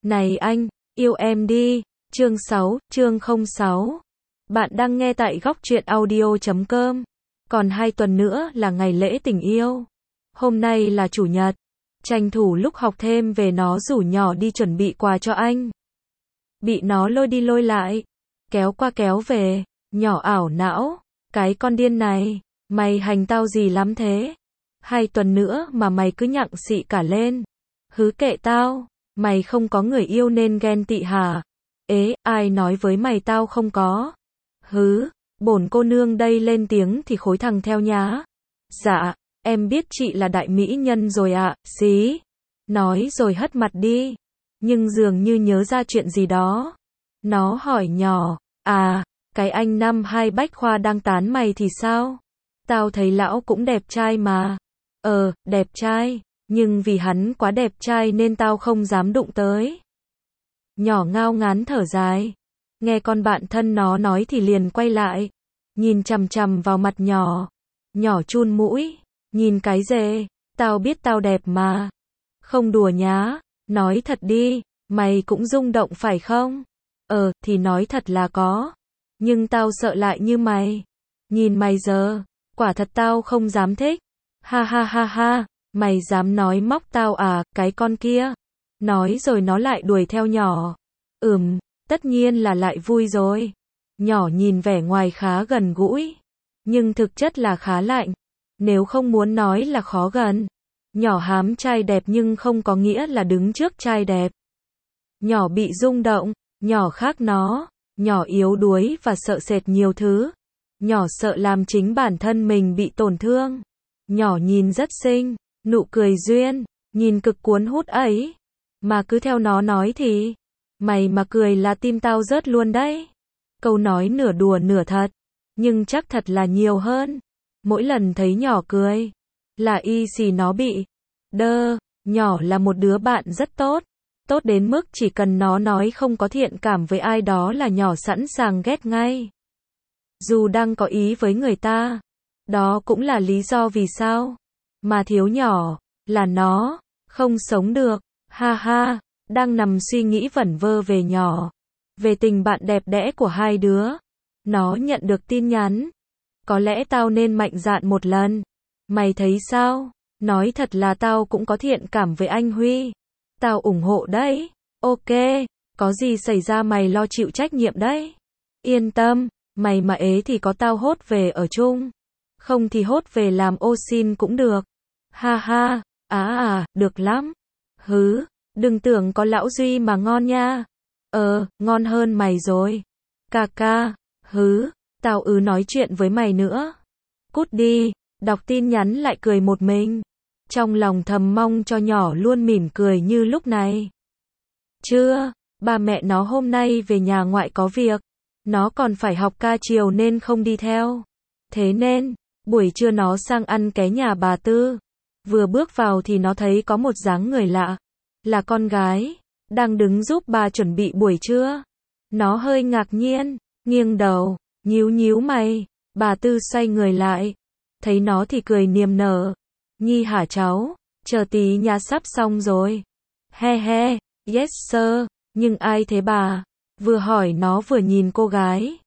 Này anh, yêu em đi. Chương 6, chương 06. Bạn đang nghe tại góc truyện audio.com. Còn 2 tuần nữa là ngày lễ tình yêu. Hôm nay là chủ nhật. Tranh thủ lúc học thêm về nó rủ nhỏ đi chuẩn bị quà cho anh. Bị nó lôi đi lôi lại. Kéo qua kéo về. Nhỏ ảo não. Cái con điên này. Mày hành tao gì lắm thế? 2 tuần nữa mà mày cứ nhặng xị cả lên. Hứ kệ tao. Mày không có người yêu nên ghen tị hả? Ế, ai nói với mày tao không có? Hứ, bổn cô nương đây lên tiếng thì khối thằng theo nhá. Dạ, em biết chị là đại mỹ nhân rồi ạ, xí. Nói rồi hất mặt đi. Nhưng dường như nhớ ra chuyện gì đó. Nó hỏi nhỏ, à, cái anh năm 2 bách khoa đang tán mày thì sao? Tao thấy lão cũng đẹp trai mà. Đẹp trai. Nhưng vì hắn quá đẹp trai nên tao không dám đụng tới. Nhỏ ngao ngán thở dài. Nghe con bạn thân nó nói thì liền quay lại. Nhìn chằm chằm vào mặt nhỏ. Nhỏ chun mũi. Nhìn cái dề. Tao biết tao đẹp mà. Không đùa nhá. Nói thật đi. Mày cũng rung động phải không? Thì nói thật là có. Nhưng tao sợ lại như mày. Nhìn mày giờ. Quả thật tao không dám thích. Ha ha ha ha. Mày dám nói móc tao à, cái con kia. Nói rồi nó lại đuổi theo nhỏ. Tất nhiên là lại vui rồi. Nhỏ nhìn vẻ ngoài khá gần gũi. Nhưng thực chất là khá lạnh. Nếu không muốn nói là khó gần. Nhỏ hám trai đẹp nhưng không có nghĩa là đứng trước trai đẹp. Nhỏ bị rung động. Nhỏ khác nó. Nhỏ yếu đuối và sợ sệt nhiều thứ. Nhỏ sợ làm chính bản thân mình bị tổn thương. Nhỏ nhìn rất xinh. Nụ cười duyên, nhìn cực cuốn hút ấy. Mà cứ theo nó nói thì, mày mà cười là tim tao rớt luôn đấy. Câu nói nửa đùa nửa thật, nhưng chắc thật là nhiều hơn. Mỗi lần thấy nhỏ cười, là y xì nó bị đơ. Nhỏ là một đứa bạn rất tốt. Tốt đến mức chỉ cần nó nói không có thiện cảm với ai đó là nhỏ sẵn sàng ghét ngay. Dù đang có ý với người ta. Đó cũng là lý do vì sao mà thiếu nhỏ, là nó không sống được. Ha ha, đang nằm suy nghĩ vẩn vơ về nhỏ, về tình bạn đẹp đẽ của hai đứa. Nó nhận được tin nhắn. Có lẽ tao nên mạnh dạn một lần. Mày thấy sao? Nói thật là tao cũng có thiện cảm với anh Huy. Tao ủng hộ đấy. Ok, có gì xảy ra mày lo chịu trách nhiệm đấy. Yên tâm, mày mà ế thì có tao hốt về ở chung. Không thì hốt về làm ô xin cũng được. Ha ha, được lắm. Hứ, đừng tưởng có lão Duy mà ngon nha. Ngon hơn mày rồi. Ca, hứ, tao nói chuyện với mày nữa. Cút đi, đọc tin nhắn lại cười một mình. Trong lòng thầm mong cho nhỏ luôn mỉm cười như lúc này. Chưa, ba mẹ nó hôm nay về nhà ngoại có việc. Nó còn phải học ca chiều nên không đi theo. Thế nên, buổi trưa nó sang ăn ké nhà bà Tư. Vừa bước vào thì nó thấy có một dáng người lạ. Là con gái. Đang đứng giúp bà chuẩn bị buổi trưa. Nó hơi ngạc nhiên. Nghiêng đầu. Nhíu mày. Bà Tư xoay người lại. Thấy nó thì cười niềm nở. Nhi hả cháu? Chờ tí nha sắp xong rồi. He. Yes sir. Nhưng ai thế bà? Vừa hỏi nó vừa nhìn cô gái.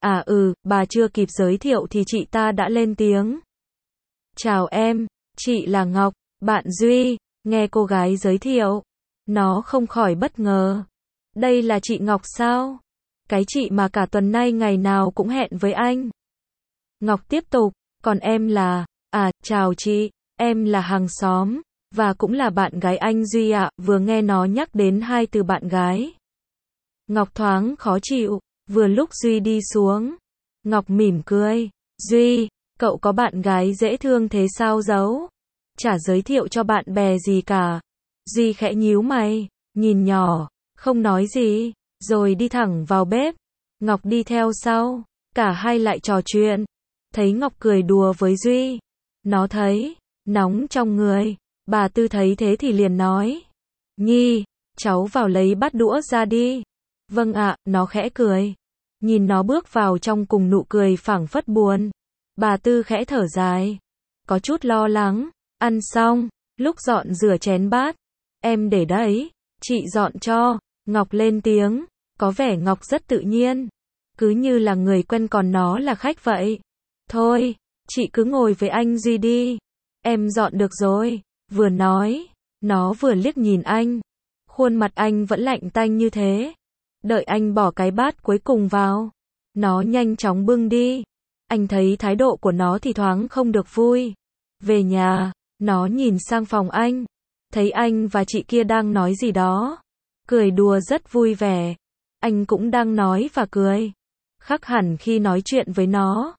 Bà chưa kịp giới thiệu thì chị ta đã lên tiếng. Chào em, chị là Ngọc, bạn Duy. Nghe cô gái giới thiệu, nó không khỏi bất ngờ. Đây là chị Ngọc sao? Cái chị mà cả tuần nay ngày nào cũng hẹn với anh. Ngọc tiếp tục, còn em là, chào chị, em là hàng xóm, và cũng là bạn gái anh Duy ạ. Vừa nghe nó nhắc đến 2 từ bạn gái. Ngọc thoáng khó chịu. Vừa lúc Duy đi xuống, Ngọc mỉm cười. Duy, cậu có bạn gái dễ thương thế sao giấu? Chả giới thiệu cho bạn bè gì cả. Duy khẽ nhíu mày, nhìn nhỏ, không nói gì, rồi đi thẳng vào bếp. Ngọc đi theo sau, cả hai lại trò chuyện. Thấy Ngọc cười đùa với Duy, nó thấy nóng trong người. Bà Tư thấy thế thì liền nói. Nhi, cháu vào lấy bát đũa ra đi. Vâng ạ, nó khẽ cười. Nhìn nó bước vào trong cùng nụ cười phảng phất buồn. Bà Tư khẽ thở dài. Có chút lo lắng. Ăn xong, lúc dọn rửa chén bát. Em để đấy, chị dọn cho. Ngọc lên tiếng, có vẻ Ngọc rất tự nhiên. Cứ như là người quen còn nó là khách vậy. Thôi, chị cứ ngồi với anh Duy đi. Em dọn được rồi. Vừa nói, nó vừa liếc nhìn anh. Khuôn mặt anh vẫn lạnh tanh như thế. Đợi anh bỏ cái bát cuối cùng vào. Nó nhanh chóng bưng đi. Anh thấy thái độ của nó thì thoáng không được vui. Về nhà, nó nhìn sang phòng anh. Thấy anh và chị kia đang nói gì đó. Cười đùa rất vui vẻ. Anh cũng đang nói và cười. Khác hẳn khi nói chuyện với nó.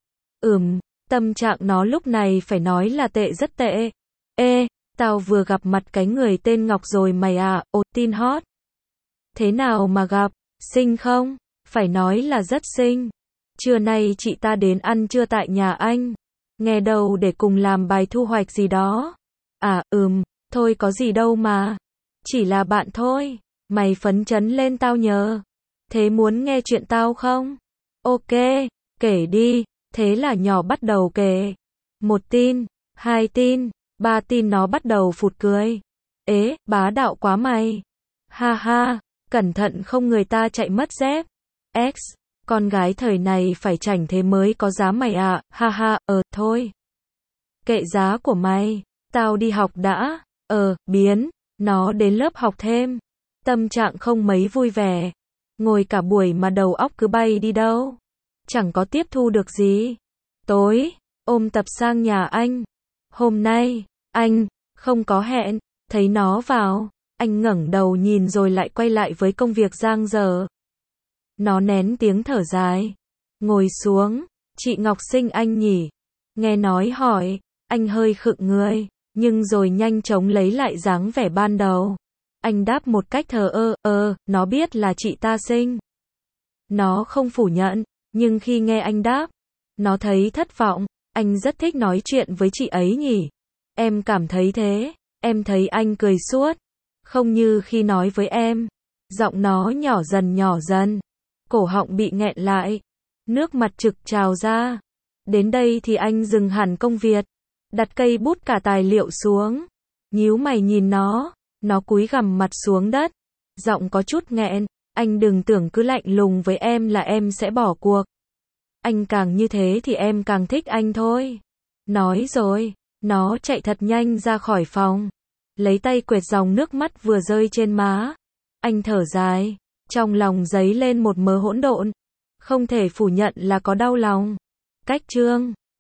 Tâm trạng nó lúc này phải nói là tệ rất tệ. Ê, tao vừa gặp mặt cái người tên Ngọc rồi mày à, tin hot. Thế nào mà gặp, xinh không? Phải nói là rất xinh. Trưa nay chị ta đến ăn trưa tại nhà anh. Nghe đâu để cùng làm bài thu hoạch gì đó. Thôi có gì đâu mà. Chỉ là bạn thôi. Mày phấn chấn lên tao nhờ. Thế muốn nghe chuyện tao không? Ok, kể đi. Thế là nhỏ bắt đầu kể. 1 tin, 2 tin, 3 tin nó bắt đầu phụt cười. Ế, bá đạo quá mày. Ha ha, cẩn thận không người ta chạy mất dép. X, con gái thời này phải chảnh thế mới có giá mày ạ. Ha ha, thôi. Kệ giá của mày, tao đi học đã. Biến, nó đến lớp học thêm. Tâm trạng không mấy vui vẻ. Ngồi cả buổi mà đầu óc cứ bay đi đâu. Chẳng có tiếp thu được gì. Tối, ôm tập sang nhà anh. Hôm nay, anh, không có hẹn, thấy nó vào. Anh ngẩng đầu nhìn rồi lại quay lại với công việc dang dở. Nó nén tiếng thở dài. Ngồi xuống, chị Ngọc xinh anh nhỉ? Nghe nói hỏi, anh hơi khựng người, nhưng rồi nhanh chóng lấy lại dáng vẻ ban đầu. Anh đáp một cách thờ nó biết là chị ta xinh. Nó không phủ nhận, nhưng khi nghe anh đáp, nó thấy thất vọng. Anh rất thích nói chuyện với chị ấy nhỉ? Em cảm thấy thế, em thấy anh cười suốt. Không như khi nói với em. Giọng nó nhỏ dần. Cổ họng bị nghẹn lại. Nước mặt trực trào ra. Đến đây thì anh dừng hẳn công việc. Đặt cây bút cả tài liệu xuống. Nhíu mày nhìn nó. Nó cúi gằm mặt xuống đất. Giọng có chút nghẹn. Anh đừng tưởng cứ lạnh lùng với em là em sẽ bỏ cuộc. Anh càng như thế thì em càng thích anh thôi. Nói rồi, nó chạy thật nhanh ra khỏi phòng. Lấy tay quệt dòng nước mắt vừa rơi trên má. Anh thở dài. Trong lòng dấy lên một mớ hỗn độn. Không thể phủ nhận là có đau lòng. Cách chương